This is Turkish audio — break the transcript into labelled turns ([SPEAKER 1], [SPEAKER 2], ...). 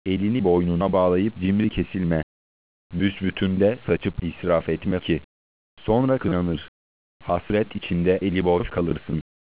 [SPEAKER 1] Elini boynuna bağlayıp cimri kesilme. Büsbütün de saçıp israf etme ki. Sonra kınanır. Hasret içinde eli boş kalırsın.